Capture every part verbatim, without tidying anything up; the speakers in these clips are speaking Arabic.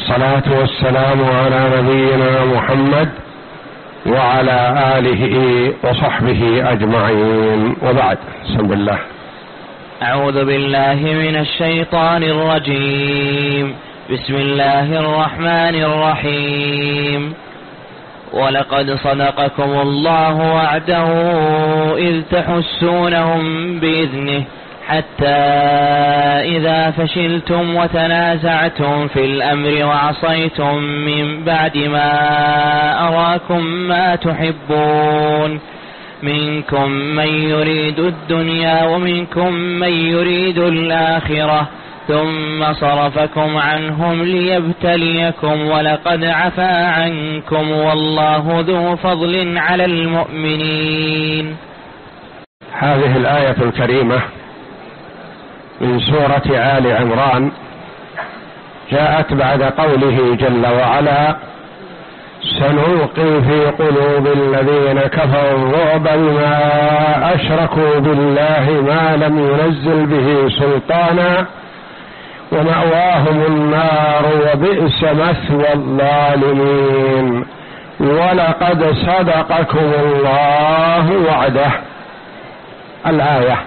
والصلاة والسلام على نبينا محمد وعلى آله وصحبه أجمعين، وبعد. بسم الله. أعوذ بالله من الشيطان الرجيم. بسم الله الرحمن الرحيم. ولقد صدقكم الله وعده إذ تحسونهم بإذنه حتى إذا فشلتم وتنازعتم في الأمر وعصيتم من بعد ما أراكم ما تحبون منكم من يريد الدنيا ومنكم من يريد الآخرة ثم صرفكم عنهم ليبتليكم ولقد عفا عنكم والله ذو فضل على المؤمنين. هذه الآية الكريمة من سورة آل عمران جاءت بعد قوله جل وعلا: سنلقي في قلوب الذين كفروا الرعب بما أشركوا بالله ما لم ينزل به سلطانا ومأواهم النار وبئس مثوى الظالمين ولقد صدقكم الله وعده. الآية.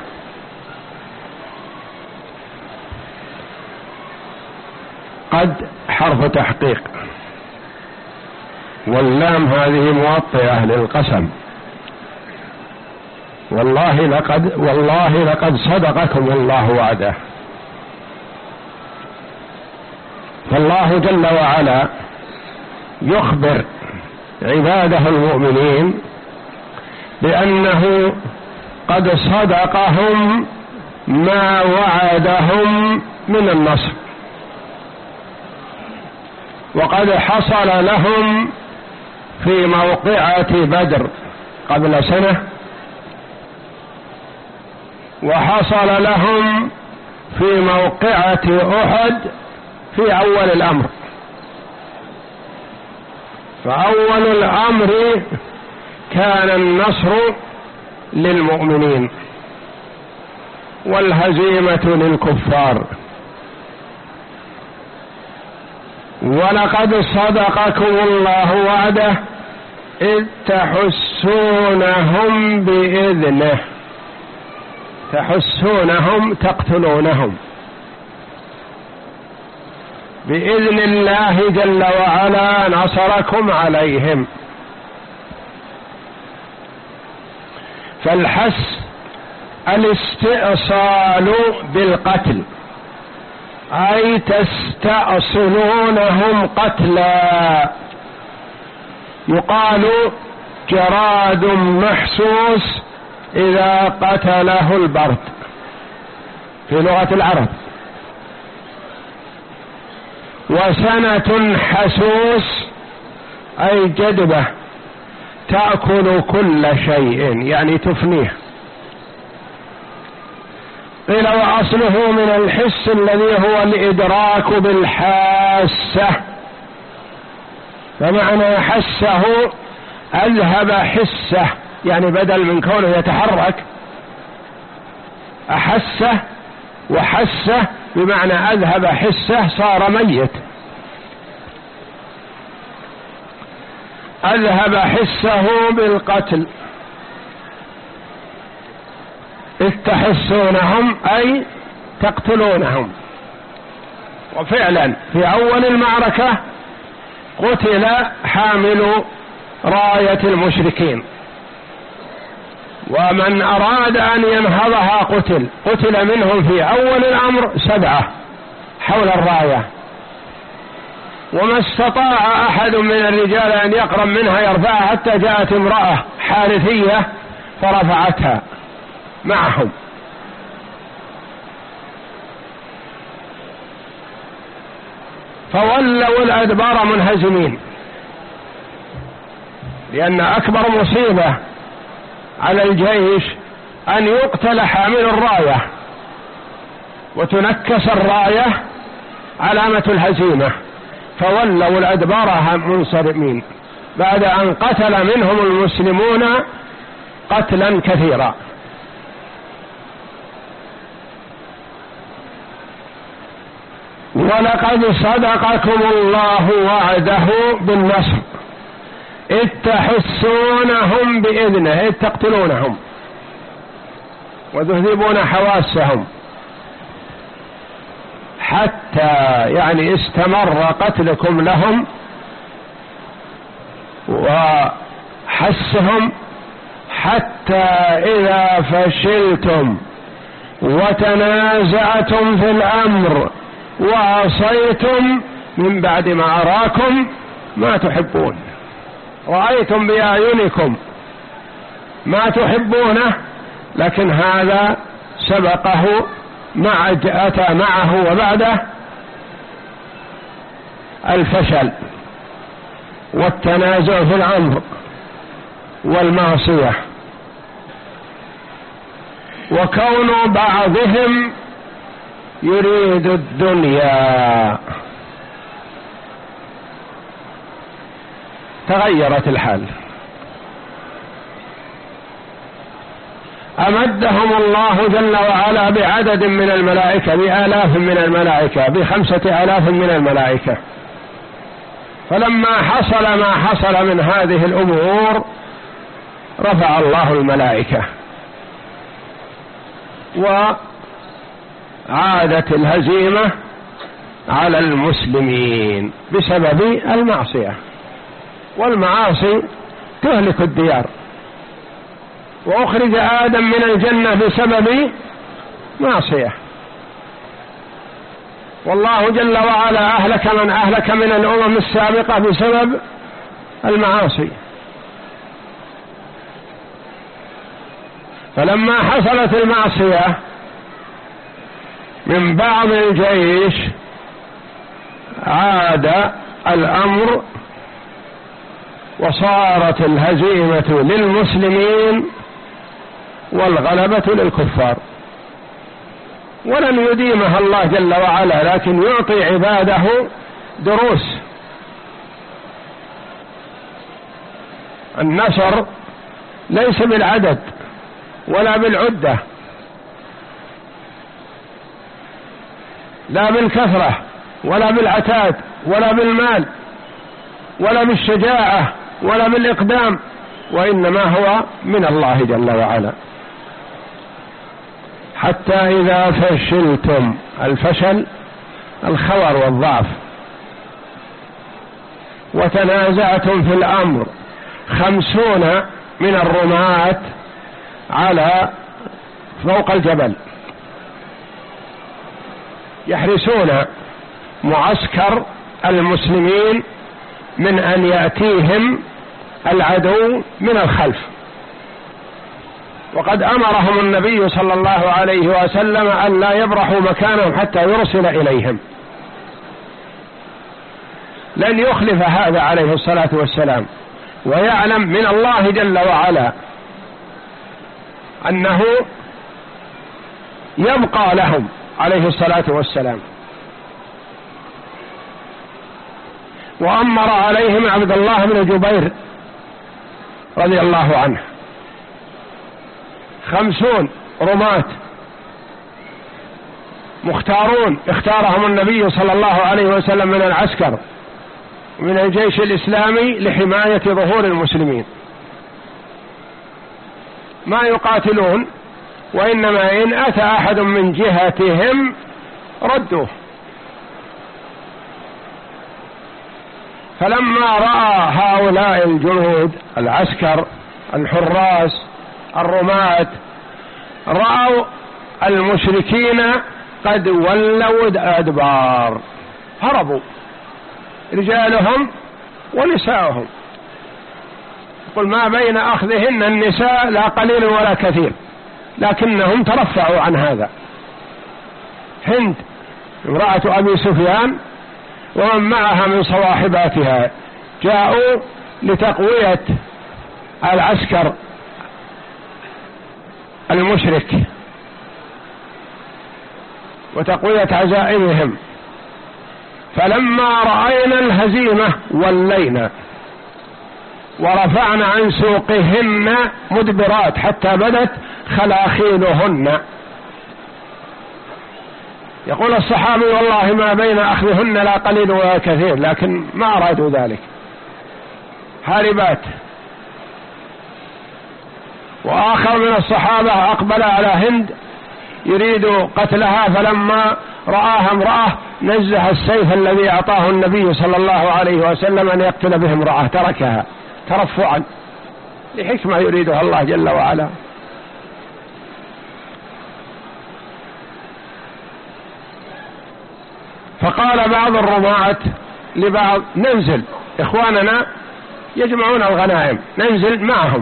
قد حرف تحقيق، واللام هذه موطئة للقسم. والله لقد والله لقد صدقكم الله وعده. فالله جل وعلا يخبر عباده المؤمنين بأنه قد صدقهم ما وعدهم من النصر، وقد حصل لهم في موقعة بدر قبل سنة، وحصل لهم في موقعة أحد في أول الأمر. فأول الأمر كان النصر للمؤمنين والهزيمة للكفار. ولقد صدقكم الله وعده إذ تحسونهم بإذنه. تحسونهم تقتلونهم بإذن الله جل وعلا، نصركم عليهم. فالحس الاستئصال بالقتل، أي تستأصلونهم قتلا. يقال جراد محسوس إذا قتله البرد في لغة العرب، وسنة حسوس أي جدبة تأكل كل شيء، يعني تفنيه. قيل وأصله من الحس الذي هو الإدراك بالحاسة، فمعنى حسه أذهب حسه، يعني بدل من كونه يتحرك أحسه، وحسه بمعنى أذهب حسه صار ميت. أذهب حسه بالقتل. إذ تحسونهم أي تقتلونهم. وفعلا في أول المعركة قتل حامل راية المشركين، ومن أراد أن ينهضها قتل. قتل منهم في أول الأمر سبعة حول الراية، وما استطاع أحد من الرجال أن يقرب منها يرفعها حتى جاءت امرأة حارثية فرفعتها معهم. فولوا الأدبار منهزمين، لأن أكبر مصيبة على الجيش أن يقتل حامل الراية وتنكس الراية علامة الهزيمة. فولوا الأدبار منصرمين بعد أن قتل منهم المسلمون قتلا كثيرا. ولقد صدقكم الله وعده بالنصر إذ تحسونهم بإذنه، إذ تقتلونهم وتذهبون حواسهم، حتى يعني استمر قتلكم لهم وحسهم، حتى إذا فشلتم وتنازعتم في الأمر وعصيتم من بعد ما أراكم ما تحبون، رأيتم بأعينكم ما تحبونه، لكن هذا سبقه مع أتى معه وبعده الفشل والتنازع في الأمر والمعصية، وكون بعضهم يريد الدنيا. تغيرت الحال، أمدهم الله جل وعلا بعدد من الملائكة، بآلاف من الملائكة، بخمسة آلاف من الملائكة. فلما حصل ما حصل من هذه الأمور رفع الله الملائكة وعادت الهزيمة على المسلمين بسبب المعصية، والمعاصي تهلك الديار. وأخرج آدم من الجنة بسبب معصية، والله جل وعلا أهلك من أهلك من الأمم السابقة بسبب المعاصي. فلما حصلت المعصية من بعض الجيش عاد الأمر وصارت الهزيمة للمسلمين والغلبة للكفار. ولن يديمها الله جل وعلا، لكن يعطي عباده دروس. النصر ليس بالعدد ولا بالعدة، لا بالكثرة ولا بالعتاد ولا بالمال ولا بالشجاعة ولا بالإقدام، وإنما هو من الله جل وعلا. حتى إذا فشلتم، الفشل الخور والضعف، وتنازعتم في الأمر، خمسون من الرماة على فوق الجبل يحرسون معسكر المسلمين من أن يأتيهم العدو من الخلف. وقد أمرهم النبي صلى الله عليه وسلم أن لا يبرحوا مكانهم حتى يرسل إليهم. لن يخلف هذا عليه الصلاة والسلام، ويعلم من الله جل وعلا أنه يبقى لهم عليه الصلاة والسلام. وأمر عليهم عبد الله بن جبير رضي الله عنه، خمسون رماة مختارون اختارهم النبي صلى الله عليه وسلم من العسكر من الجيش الإسلامي لحماية ظهور المسلمين، ما يقاتلون، وإنما إن أتى أحد من جهتهم ردوه. فلما رأى هؤلاء الجنود العسكر الحراس الرماة رأوا المشركين قد ولوا الأدبار، هربوا رجالهم ونساءهم، يقول ما بين أخذهن النساء لا قليل ولا كثير، لكنهم ترفعوا عن هذا. هند امرأة أبي سفيان ومن معها من صواحباتها جاءوا لتقوية العسكر المشرك وتقوية عزائمهم. فلما رأينا الهزيمة ولينا ورفعنا عن سوقهن مدبرات حتى بدت خلاخيلهن، يقول الصحابي والله ما بين أخذهن لا قليل ولا كثير، لكن ما أرادوا ذلك، هاربات. وآخر من الصحابة أقبل على هند يريد قتلها، فلما رآها امرأة نزه السيف الذي أعطاه النبي صلى الله عليه وسلم أن يقتل به امرأة، تركها ترفعا لحكمة يريدها الله جل وعلا. فقال بعض الرماة لبعض ننزل، إخواننا يجمعون الغنائم ننزل معهم.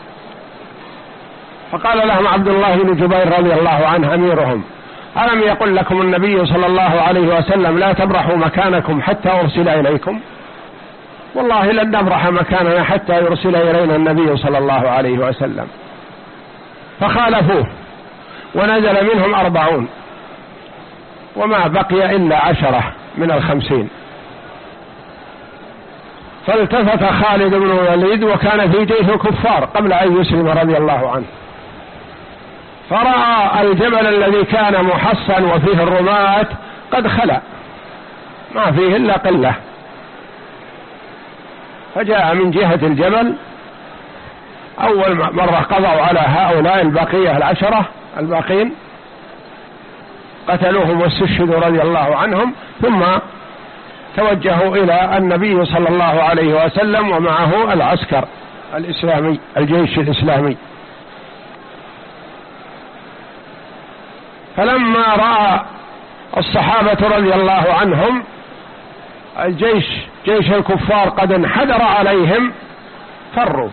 فقال لهم عبد الله بن جبير رضي الله عنه أميرهم: ألم يقل لكم النبي صلى الله عليه وسلم لا تبرحوا مكانكم حتى أرسل إليكم؟ والله لن نبرح مكاننا حتى يرسل إلينا النبي صلى الله عليه وسلم. فخالفوه ونزل منهم أربعون، وما بقي إلا عشرة من الخمسين. فالتفت خالد بن الوليد وكان في جيش الكفار قبل أن يسلم رضي الله عنه، فرأى الجبل الذي كان محصن وفيه الرماة قد خلأ، ما فيه إلا قلة، فجاء من جهة الجبل. أول مرة قضوا على هؤلاء البقية العشرة الباقين، قتلوهم واستشهدوا رضي الله عنهم، ثم توجهوا إلى النبي صلى الله عليه وسلم ومعه العسكر الإسلامي الجيش الإسلامي. فلما رأى الصحابة رضي الله عنهم الجيش جيش الكفار قد انحدر عليهم فروا،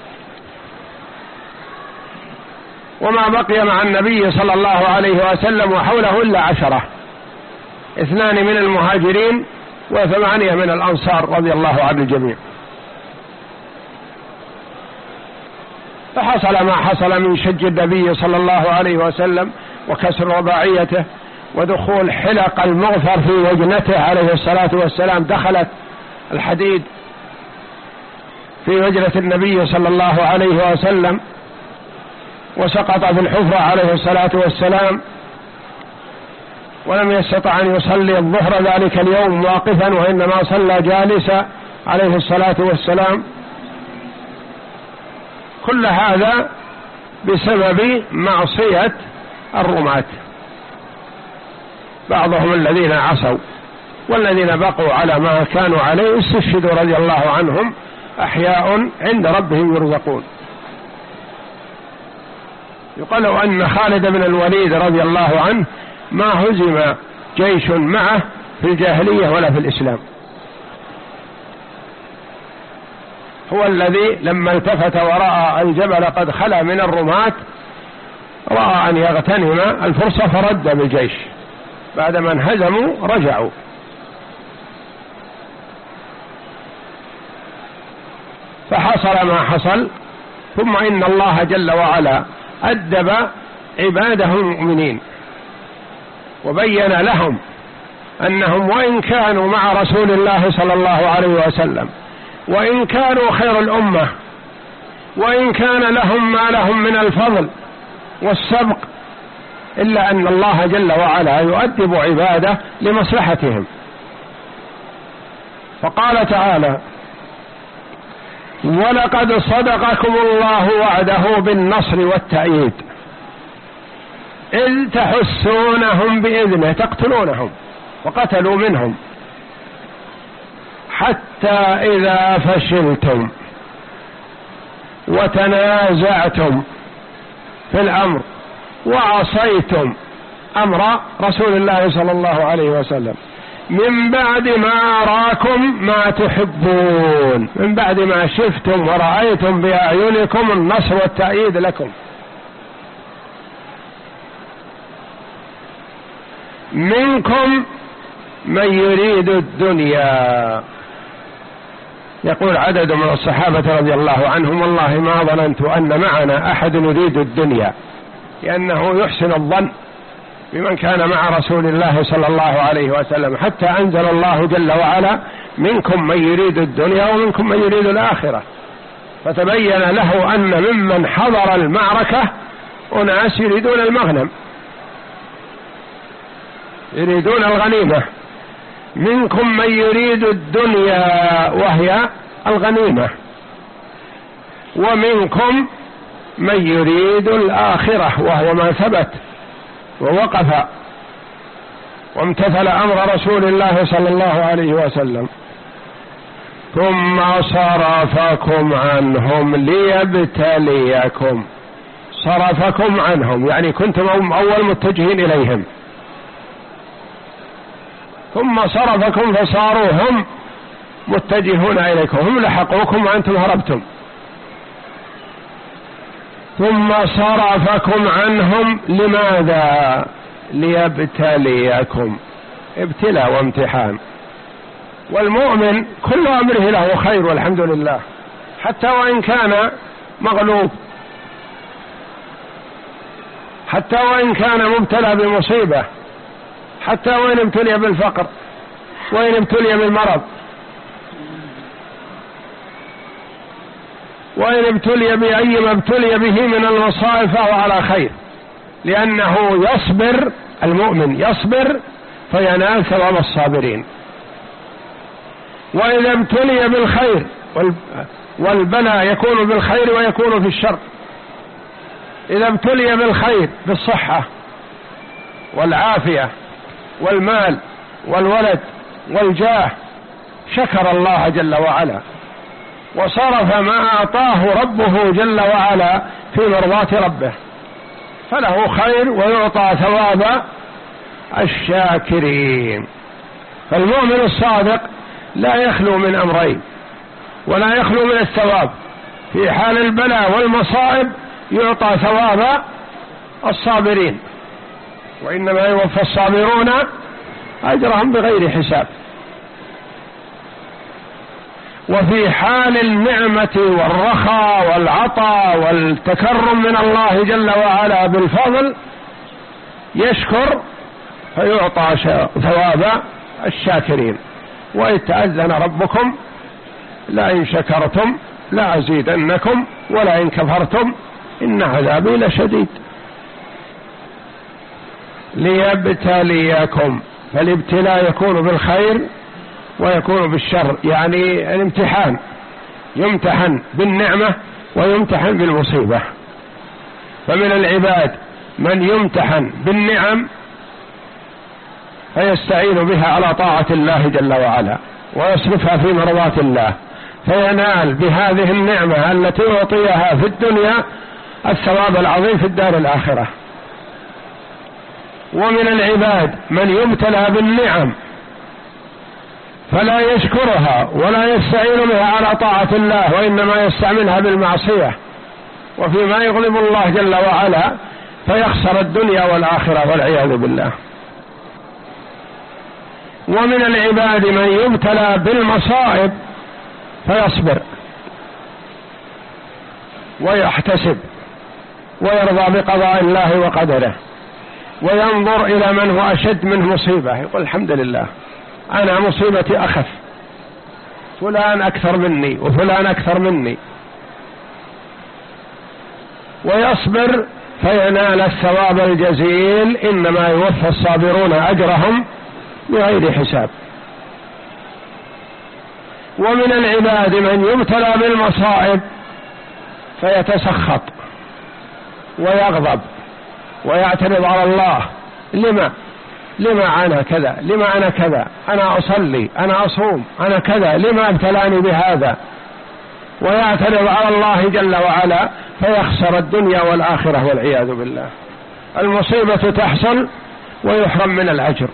وما بقي مع النبي صلى الله عليه وسلم وحوله إلا عشرة، اثنان من المهاجرين وثمانية من الأنصار رضي الله عن الجميع. فحصل ما حصل من شج النبي صلى الله عليه وسلم وكسر رباعيته ودخول حلق المغفر في وجنته عليه الصلاة والسلام، دخلت الحديد في وجنة النبي صلى الله عليه وسلم وسقط في الحفرة عليه الصلاة والسلام، ولم يستطع أن يصلي الظهر ذلك اليوم واقفا، وإنما صلى جالسا عليه الصلاة والسلام. كل هذا بسبب معصية الرماة، بعضهم الذين عصوا، والذين بقوا على ما كانوا عليه استشهدوا رضي الله عنهم، أحياء عند ربهم يرزقون. يقال أن خالد بن الوليد رضي الله عنه ما هزم جيش معه في الجاهلية ولا في الإسلام، هو الذي لما التفت ورأى الجبل قد خلا من الرماة رأى أن يغتنم الفرصة فرد بالجيش، بعدما انهزموا رجعوا. فحصل ما حصل. ثم إن الله جل وعلا أدب عباده المؤمنين وبين لهم أنهم وإن كانوا مع رسول الله صلى الله عليه وسلم، وإن كانوا خير الأمة، وإن كان لهم ما لهم من الفضل والسبق، إلا أن الله جل وعلا يؤدب عباده لمصلحتهم. فقال تعالى: ولقد صدقكم الله وعده بالنصر والتأييد إذ تحسونهم بإذنه، تقتلونهم وقتلوا منهم، حتى إذا فشلتم وتنازعتم في الأمر وعصيتم أمر رسول الله صلى الله عليه وسلم من بعد ما أراكم ما تحبون، من بعد ما شفتم ورأيتم بأعينكم النصر والتأييد لكم، منكم من يريد الدنيا. يقول عدد من الصحابة رضي الله عنهم: والله ما ظننت أن معنا أحد يريد الدنيا، لأنه يحسن الظن بمن كان مع رسول الله صلى الله عليه وسلم، حتى أنزل الله جل وعلا: منكم من يريد الدنيا ومنكم من يريد الآخرة. فتبين له أن ممن حضر المعركة أناس يريدون المغنم، يريدون الغنيمة. منكم من يريد الدنيا وهي الغنيمة، ومنكم من يريد الآخرة وهو ما ثبت ووقف وامتثل أمر رسول الله صلى الله عليه وسلم. ثم صرفكم عنهم ليبتليكم. صرفكم عنهم يعني كنتم أول متجهين إليهم، ثم صرفكم فصاروا هم متجهون إليكم، هم لحقوكم وأنتم هربتم. ثم صرفكم عنهم لماذا؟ ليبتليكم. ابتلاء وامتحان. والمؤمن كل أمره له خير والحمد لله، حتى وإن كان مغلوب، حتى وإن كان مبتلى بمصيبة، حتى وإن ابتلي بالفقر، وإن ابتلي بالمرض، وإن ابتلي بأي ما ابتلي به من المصائب فهو على خير، لأنه يصبر. المؤمن يصبر فينال ثواب الصابرين. وإذا ابتلي بالخير، والبلاء يكون بالخير ويكون في الشر. إذا ابتلي بالخير بالصحة والعافية والمال والولد والجاه شكر الله جل وعلا وصرف ما أعطاه ربه جل وعلا في مرضاة ربه، فله خير ويعطى ثواب الشاكرين. فالمؤمن الصادق لا يخلو من أمرين ولا يخلو من الثواب. في حال البلاء والمصائب يعطى ثواب الصابرين، وإنما يوفى الصابرون أجرهم بغير حساب. وفي حال النعمة والرخاء والعطاء والتكرم من الله جل وعلا بالفضل يشكر فيعطى ثواب الشاكرين. وإذ تأذن ربكم لئن شكرتم لأزيدنكم ولئن كفرتم إن عذابي لشديد. ليبتليكم، فالابتلاء يكون بالخير ويكون بالشر، يعني الامتحان، يمتحن بالنعمة ويمتحن بالمصيبة. فمن العباد من يمتحن بالنعم فيستعين بها على طاعة الله جل وعلا ويصرفها في مرضاة الله، فينال بهذه النعمة التي أعطيها في الدنيا الثواب العظيم في الدار الآخرة. ومن العباد من يبتلى بالنعم فلا يشكرها ولا يستعين بها على طاعة الله، وإنما يستعملها بالمعصية وفيما يغضب الله جل وعلا، فيخسر الدنيا والآخرة والعياذ بالله. ومن العباد من يبتلى بالمصائب فيصبر ويحتسب ويرضى بقضاء الله وقدره، وينظر إلى من هو أشد منه مصيبة، يقول الحمد لله أنا مصيبتي أخف، فلان أكثر مني وفلان أكثر مني، ويصبر فينال الثواب الجزيل. إنما يوفى الصابرون أجرهم بغير حساب. ومن العباد من يبتلى بالمصائب فيتسخط ويغضب ويعترض على الله، لما لما أنا كذا، لما أنا كذا، أنا أصلي، أنا أصوم، أنا كذا، لما ابتلاني بهذا، ويعترض على الله جل وعلا، فيخسر الدنيا والآخرة والعياذ بالله. المصيبة تحصل ويحرم من الأجر.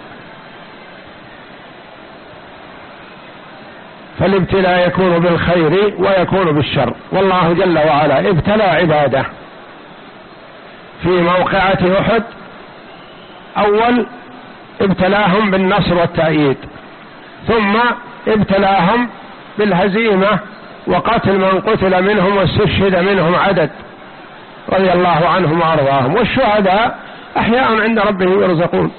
فالابتلاء يكون بالخير ويكون بالشر، والله جل وعلا ابتلى عباده في موقعة أحد. أول ابتلاهم بالنصر والتأييد، ثم ابتلاهم بالهزيمة وقتل من قتل منهم واستشهد منهم عدد رضي الله عنهم وأرضاهم، والشهداء أحياء عند ربهم يرزقون.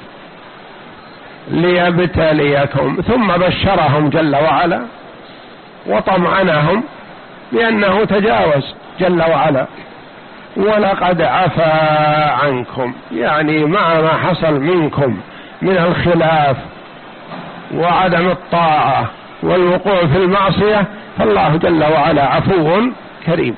ليبتليكم، ثم بشرهم جل وعلا وطمأنهم بأنه تجاوز جل وعلا، ولقد عفا عنكم، يعني مع ما حصل منكم من الخلاف وعدم الطاعة والوقوع في المعصية، فالله جل وعلا عفو كريم.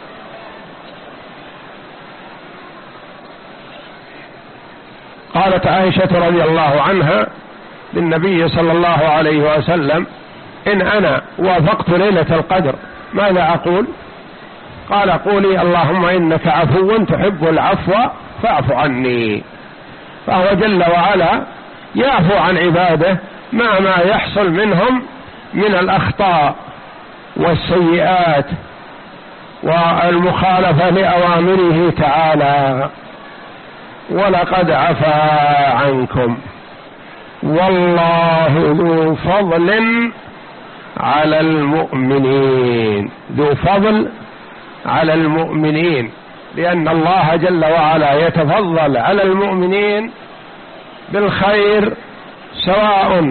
قالت عائشة رضي الله عنها للنبي صلى الله عليه وسلم: إن أنا وافقت ليلة القدر ماذا أقول؟ قال: قولي اللهم إنك عفو تحب العفو فاعف عني. فهو جل وعلا يعفو عن عباده مع ما يحصل منهم من الأخطاء والسيئات والمخالفة لأوامره تعالى. ولقد عفا عنكم والله ذو فضل على المؤمنين. ذو فضل على المؤمنين، لأن الله جل وعلا يتفضل على المؤمنين بالخير، سواء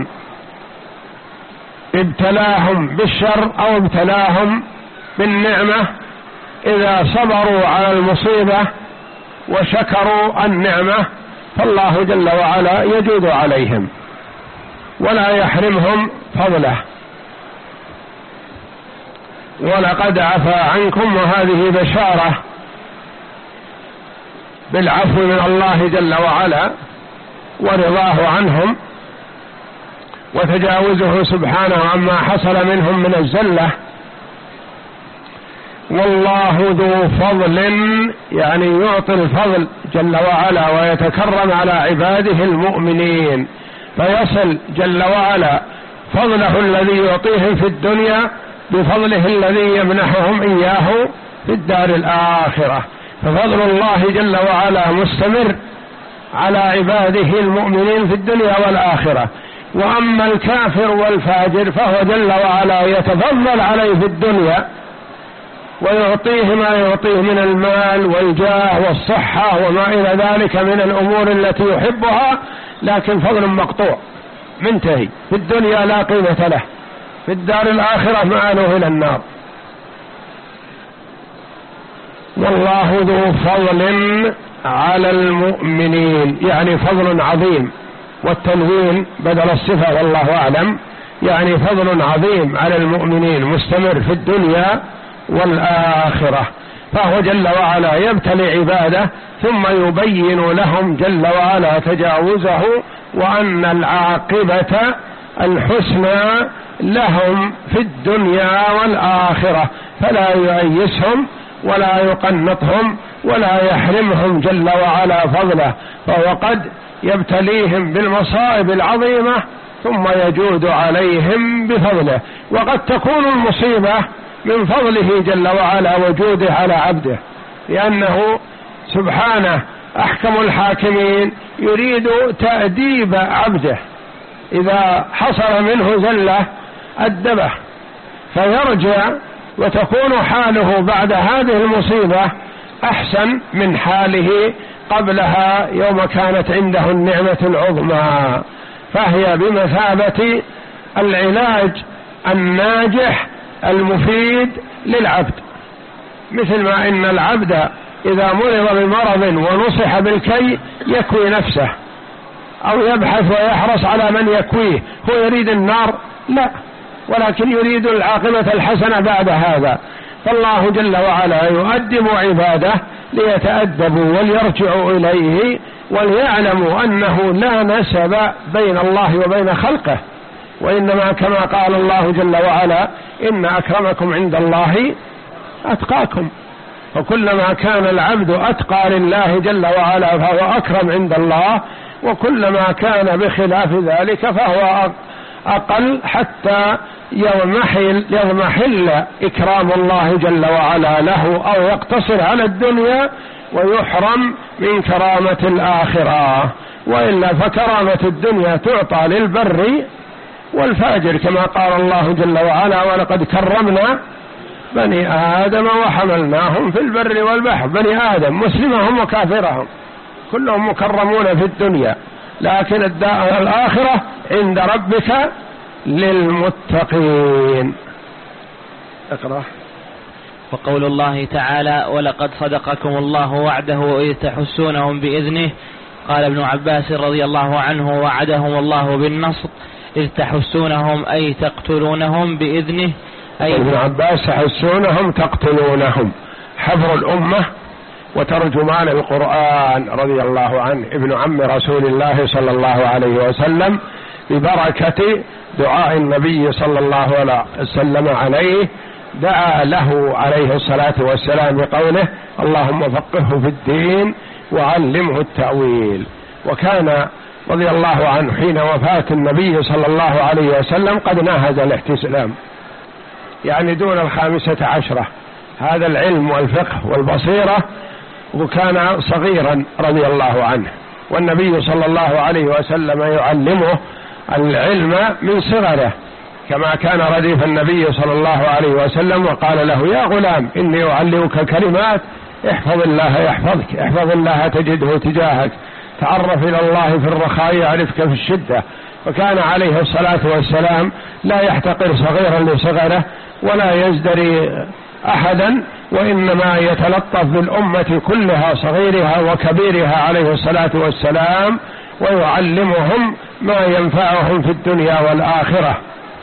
ابتلاهم بالشر أو ابتلاهم بالنعمة. إذا صبروا على المصيبة وشكروا النعمة فالله جل وعلا يجود عليهم ولا يحرمهم فضله. ولقد عفا عنكم، وهذه بشارة بالعفو من الله جل وعلا ورضاه عنهم وتجاوزه سبحانه عما حصل منهم من الزلة. والله ذو فضل، يعني يعطي الفضل جل وعلا ويتكرم على عباده المؤمنين، فيصل جل وعلا فضله الذي يعطيهم في الدنيا بفضله الذي يمنحهم إياه في الدار الآخرة. ففضل الله جل وعلا مستمر على عباده المؤمنين في الدنيا والآخرة. وأما الكافر والفاجر فهو جل وعلا يتفضل عليه في الدنيا ويعطيه ما يعطيه من المال والجاه والصحة وما إلى ذلك من الأمور التي يحبها، لكن فضل مقطوع منتهي في الدنيا لا قيمة له، في الدار الآخرة مآله إلى النار. والله ذو فضل على المؤمنين، يعني فضل عظيم، والتنوين بدل الصفة والله أعلم، يعني فضل عظيم على المؤمنين مستمر في الدنيا والآخرة. فهو جل وعلا يبتلي عباده ثم يبين لهم جل وعلا تجاوزه، وأن العاقبة الحسنى لهم في الدنيا والآخرة، فلا يؤيسهم ولا يقنطهم ولا يحرمهم جل وعلا فضله، فهو قد يبتليهم بالمصائب العظيمة ثم يجود عليهم بفضله. وقد تكون المصيبة من فضله جل وعلا وجوده على عبده، لأنه سبحانه أحكم الحاكمين يريد تأديب عبده، إذا حصل منه زلة أدبه فيرجع، وتكون حاله بعد هذه المصيبة أحسن من حاله قبلها يوم كانت عنده النعمة العظمى. فهي بمثابة العلاج الناجح المفيد للعبد، مثل ما إن العبد إذا مرض بمرض ونصح بالكي يكوي نفسه أو يبحث ويحرص على من يكويه. هو يريد النار؟ لا، ولكن يريد العاقبة الحسنة بعد هذا. فالله جل وعلا يؤدب عباده ليتأدبوا وليرجعوا إليه وليعلموا أنه لا نسب بين الله وبين خلقه، وإنما كما قال الله جل وعلا: إن أكرمكم عند الله أتقاكم. فكلما كان العبد أتقى لله جل وعلا فهو أكرم عند الله، وكلما كان بخلاف ذلك فهو أقل، حتى يضمحل, يضمحل إكرام الله جل وعلا له أو يقتصر على الدنيا ويحرم من كرامة الآخرة. وإلا فكرامة الدنيا تعطى للبر والفاجر، كما قال الله جل وعلا: ولقد كرمنا بني آدم وحملناهم في البر والبحر. بني آدم مسلمهم وكافرهم كلهم مكرمون في الدنيا، لكن الدار الآخرة عند ربك للمتقين. اقرأ. وقول الله تعالى: ولقد صدقكم الله وعده إذ تحسونهم بإذنه قال ابن عباس رضي الله عنه: وعدهم الله بالنصر إذ تحسونهم أي تقتلونهم بإذنه. أي ابن عباس تحسونهم تقتلونهم، حبر الأمة وترجمان القرآن رضي الله عنه، ابن عم رسول الله صلى الله عليه وسلم، ببركة دعاء النبي صلى الله عليه وسلم عليه، دعا له عليه الصلاة والسلام بقوله: اللهم فقهه في الدين وعلمه التأويل. وكان رضي الله عنه حين وفاة النبي صلى الله عليه وسلم قد ناهز الاحتسام، يعني دون الخامسة عشرة، هذا العلم والفقه والبصيرة، وكان صغيرا رضي الله عنه، والنبي صلى الله عليه وسلم يعلمه العلم من صغره، كما كان رديف النبي صلى الله عليه وسلم وقال له: يا غلام إني أعلمك كلمات احفظ الله يحفظك، احفظ الله تجده تجاهك، تعرف إلى الله في الرخاء يعرفك في الشدة. فكان عليه الصلاة والسلام لا يحتقر صغيرا لصغره ولا يزدري أحدا، وإنما يتلطف بالأمة كلها صغيرها وكبيرها عليه الصلاة والسلام، ويعلمهم ما ينفعهم في الدنيا والآخرة،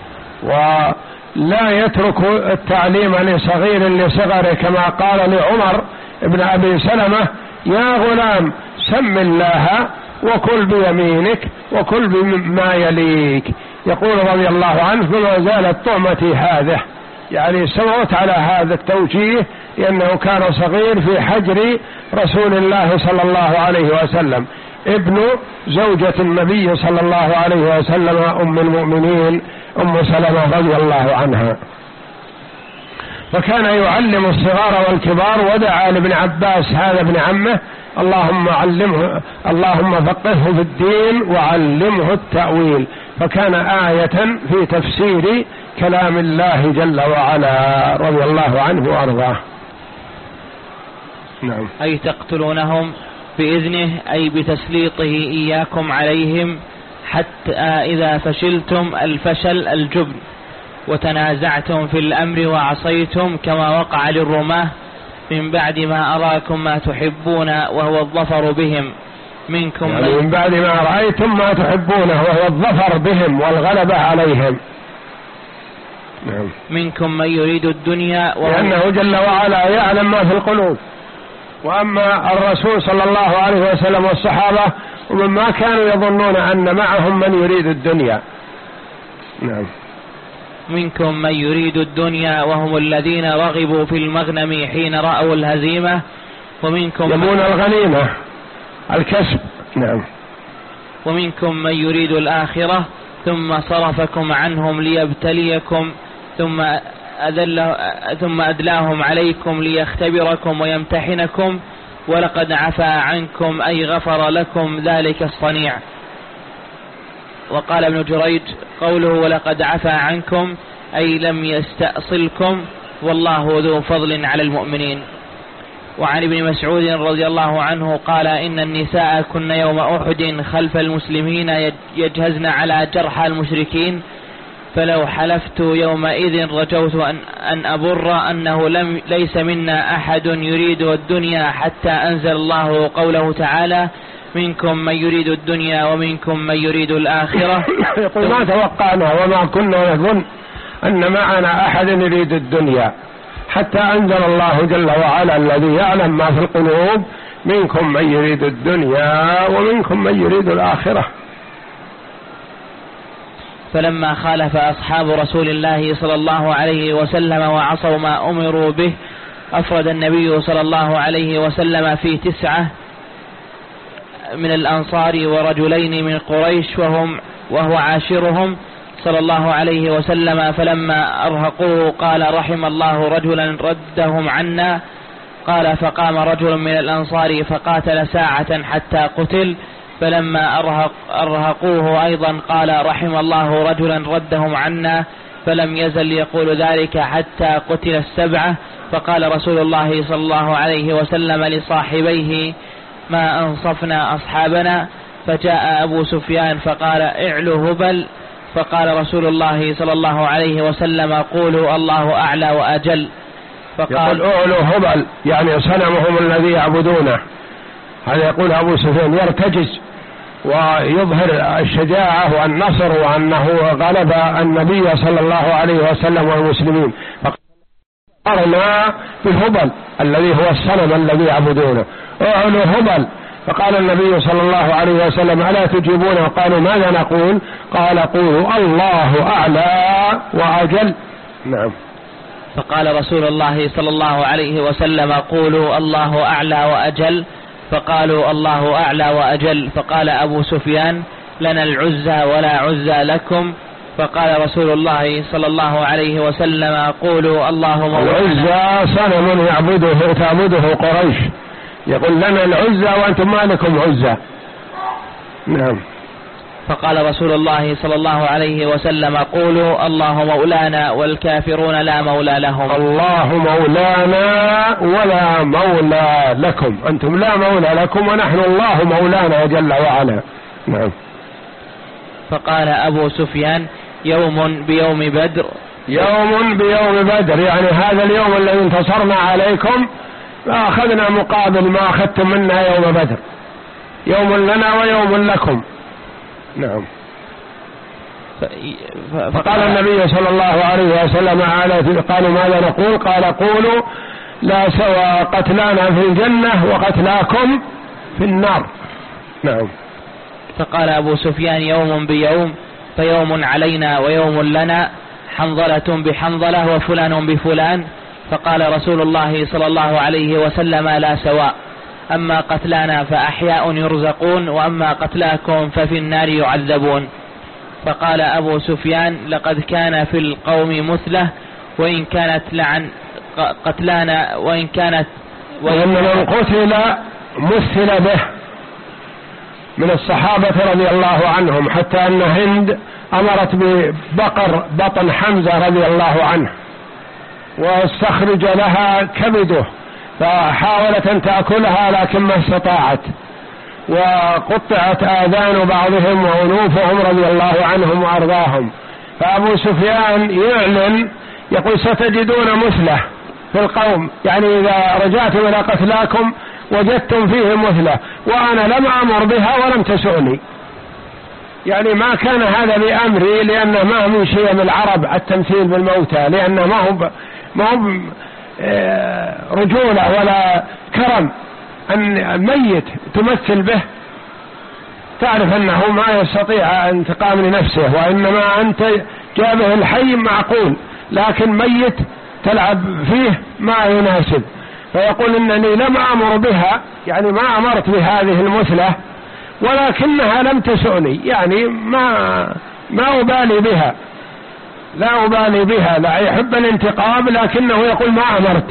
ولا يترك التعليم لصغير لصغره، كما قال لعمر ابن أبي سلمة: يا غلام سم الله وكل بيمينك وكل بما يليك. يقول رضي الله عنه: فما زالت طعمتي هذه، يعني استمرت على هذا التوجيه، لأنه كان صغير في حجر رسول الله صلى الله عليه وسلم، ابن زوجة النبي صلى الله عليه وسلم أم المؤمنين أم سلمة رضي الله عنها. فكان يعلم الصغار والكبار، ودعا لابن عباس هذا ابن عمه: اللهم علمه، اللهم فقهه في الدين وعلمه التأويل. فكان آية في تفسير كلام الله جل وعلا رضي الله عنه وأرضاه. نعم. أي تقتلونهم بإذنه، أي بتسليطه إياكم عليهم، حتى إذا فشلتم الفشل الجبن وتنازعتم في الأمر وعصيتم، كما وقع للرماة من بعد ما أراكم ما تحبون وهو الظفر بهم منكم، يعني من بعد ما رأيتم ما تحبونه وهو الظفر بهم والغلبة عليهم. نعم. منكم من يريد الدنيا، لأنه جل وعلا يعلم ما في القلوب. وأما الرسول صلى الله عليه وسلم والصحابة ومما كانوا يظنون أن معهم من يريد الدنيا. نعم. منكم من يريد الدنيا وهم الذين رغبوا في المغنم حين رأوا الهزيمة، ومنكم يبون الغنيمة الكسب. نعم. ومنكم من يريد الآخرة ثم صرفكم عنهم ليبتليكم ثم أدل ثم أدلاهم عليكم ليختبركم ويمتحنكم، ولقد عفا عنكم أي غفر لكم ذلك الصنيع. وقال ابن جريج قوله ولقد عفا عنكم أي لم يستأصلكم، والله ذو فضل على المؤمنين. وعن ابن مسعود رضي الله عنه قال: إن النساء كن يوم أحد خلف المسلمين يجهزن على جرحى المشركين، فلو حلفت يومئذ رجوت أن, أن أبر أنه لم ليس منا أحد يريد الدنيا، حتى أنزل الله قوله تعالى: منكم من يريد الدنيا ومنكم من يريد الآخرة. يقول: ما توقعنا وما كنا نظن أن معنا أحد يريد الدنيا، حتى أنزل الله جل وعلا الذي يعلم ما في القلوب: منكم من يريد الدنيا ومنكم من يريد الآخرة. فلما خالف أصحاب رسول الله صلى الله عليه وسلم وعصوا ما أمروا به، أفرد النبي صلى الله عليه وسلم في تسعة من الأنصار ورجلين من قريش وهم وهو عاشرهم صلى الله عليه وسلم. فلما أرهقوه قال: رحم الله رجلا ردهم عنا. قال: فقام رجل من الأنصار فقاتل ساعة حتى قتل. فلما أرهق أرهقوه أيضا قال: رحم الله رجلا ردهم عنا. فلم يزل يقول ذلك حتى قتل السبعة. فقال رسول الله صلى الله عليه وسلم لصاحبيه: ما أنصفنا أصحابنا. فجاء أبو سفيان فقال: اعلوا هبل. فقال رسول الله صلى الله عليه وسلم: قولوا الله أعلى وأجل. فقال: اعلوا هبل، يعني صنمهم الذي يعبدونه، هذا يقول أبو سفيان يرتجز ويظهر الشجاعة والنصر وأنه غلب النبي صلى الله عليه وسلم والمسلمين. فقالنا بهبل الذي هو الصنم الذي يعبدونه، اعلوا هبل. فقال النبي صلى الله عليه وسلم ألا تجيبون؟ وقالوا ماذا نقول؟ قال قولوا الله أعلى وأجل. نعم. فقال رسول الله صلى الله عليه وسلم قولوا الله أعلى وأجل. فقالوا الله أعلى وأجل. فقال أبو سفيان لنا العزى ولا عزى لكم. فقال رسول الله صلى الله عليه وسلم قولوا الله مولانا. العزى صنم يعبده تعبده قريش، يقول لنا العزى وأنتم ما لكم عزى. نعم. فقال رسول الله صلى الله عليه وسلم قولوا الله مولانا والكافرون لا مولى لهم. الله مولانا ولا مولى لكم، أنتم لا مولى لكم ونحن الله مولانا جل وعلا. نعم. فقال أبو سفيان يوم بيوم بدر. يوم بيوم بدر يعني هذا اليوم الذي انتصرنا عليكم أخذنا مقابل ما أخذتم منا يوم بدر، يوم لنا ويوم لكم. نعم. فقال النبي صلى الله عليه وسلم قالوا ماذا نقول؟ قال قولوا لا سوى قتلانا في الجنة وقتلاكم في النار. نعم. فقال أبو سفيان يوم بيوم، فيوم علينا ويوم لنا، حنظلة بحنظلة وفلان بفلان. فقال رسول الله صلى الله عليه وسلم لا سواء، أما قتلانا فأحياء يرزقون وأما قتلاكم ففي النار يعذبون. فقال أبو سفيان لقد كان في القوم مثلة وإن كانت لعن قتلانا وإن كانت وإن من قتل مثل به من الصحابة رضي الله عنهم، حتى أن هند أمرت ببقر بطن حمزة رضي الله عنه واستخرج لها كبده فحاولت أن تأكلها لكن ما استطاعت، وقطعت آذان بعضهم وأنوفهم رضي الله عنهم وأرضاهم. فأبو سفيان يعلن يقول ستجدون مثله في القوم، يعني إذا رجعتم إلى قتلاكم وجدتم فيه مثله وأنا لم أمر بها ولم تسؤني، يعني ما كان هذا بأمري، لأنه ما هو من شيء من العرب التمثيل بالموتى، لأنه ما هو ما هو رجولة ولا كرم أن الميت تمثل به، تعرف أنه ما يستطيع انتقام لنفسه، وإنما أنت جابه الحي معقول، لكن ميت تلعب فيه ما يناسب. فيقول إنني لم أمر بها، يعني ما أمرت بهذه المثلة ولكنها لم تسؤني، يعني ما ما أبالي بها، لا أبالي بها، لا يحب الانتقام لكنه يقول ما أمرت.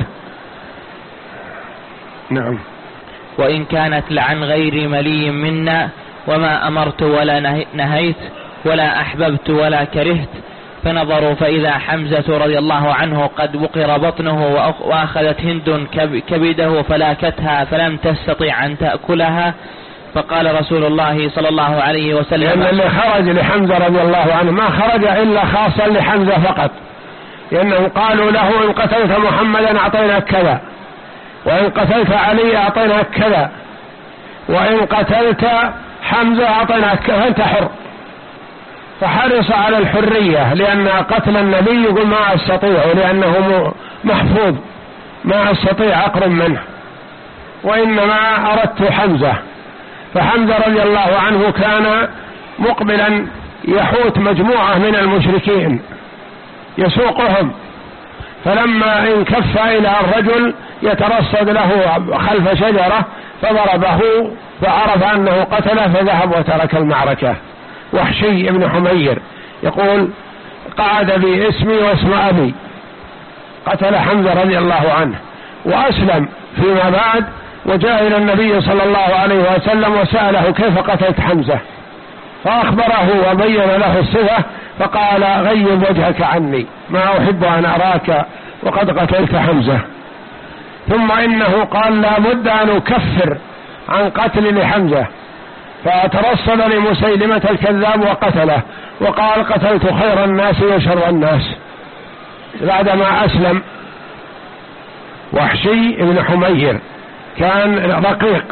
نعم. وإن كانت لعن غير ملي منا وما أمرت ولا نهيت ولا أحببت ولا كرهت. فنظروا فإذا حمزة رضي الله عنه قد وقر بطنه وأخذت هند كبده فلاكتها فلم تستطع أن تأكلها. فقال رسول الله صلى الله عليه وسلم لأن اللي خرج لحمزة رضي الله عنه ما خرج إلا خاصا لحمزة فقط، لأنهم قالوا له إن قتلت محمدا أعطيناك كذا، وإن قتلت علي أعطيناك كذا، وإن قتلت حمزة أعطيناك كذا، فأنت حر. فحرص على الحرية، لأن قتل النبي يقول ما أستطيع، لأنه محفوظ ما أستطيع أقرب منه، وإنما أردت حمزة. فحمزة رضي الله عنه كان مقبلا يحوت مجموعة من المشركين يسوقهم، فلما انكف إلى الرجل يترصد له خلف شجرة فضربه فعرف أنه قتله فذهب وترك المعركة. وحشي بن حمير يقول قعد بي اسمي واسم أبي، قتل حمزة رضي الله عنه وأسلم فيما بعد، وجاء إلى النبي صلى الله عليه وسلم وسأله كيف قتلت حمزة، فأخبره وبين له الصفة، فقال غيب وجهك عني ما أحب أن أراك وقد قتلت حمزة. ثم إنه قال لا بد أن أكفر عن قتل لحمزة، فترصد لمسيلمة الكذاب وقتله، وقال قتلت خير الناس وشر الناس بعدما أسلم. وحشي بن حمير كان رقيق،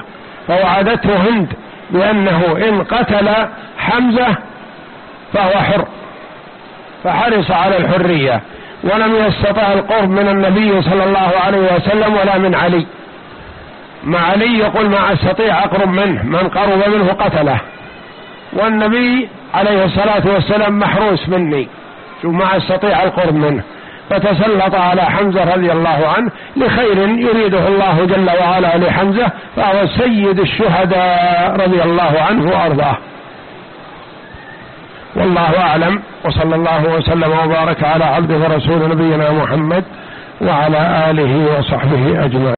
فوعدته هند بأنه إن قتل حمزة فهو حر، فحرص على الحرية، ولم يستطع القرب من النبي صلى الله عليه وسلم ولا من علي. مع علي يقول ما أستطيع أقرب منه، من قرب منه قتله، والنبي عليه الصلاة والسلام محروس مني، شوف ما أستطيع القرب منه، فتسلط على حمزة رضي الله عنه لخير يريده الله جل وعلا لحمزة، فهو سيد الشهداء رضي الله عنه وأرضاه. والله أعلم، وصلى الله وسلم وبارك على عبده ورسول نبينا محمد وعلى آله وصحبه أجمعين.